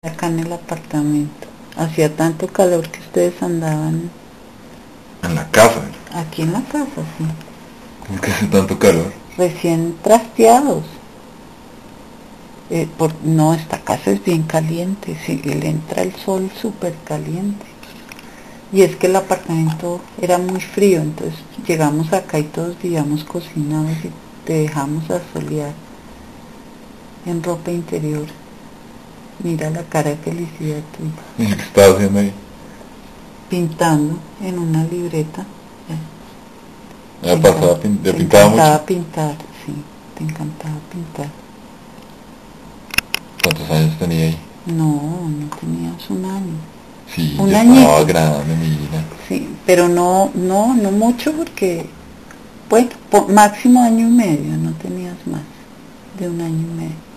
acá en el apartamento. Hacía tanto calor que ustedes andaban En la casa. aquí en la casa, sí. ¿Por qué hace tanto calor? Recién trasteados. No, esta casa es bien caliente, sí, le entra el sol súper caliente. Y es que el apartamento era muy frío, entonces llegamos acá y todos vivíamos cocinados y te dejamos asolear en ropa interior. Mira la cara de felicidad tuya. ¿Y qué estaba haciendo ahí? Pintando en una libreta. Ya pasaba, ya Te pintaba mucho. encantaba pintar, sí, te encantaba pintar. ¿Cuántos años tenía ahí? No, no tenías un año. Sí, Un ya estaba añito, grande, mi vida. sí, pero no mucho porque, bueno, máximo año y medio, no tenías más de un año y medio.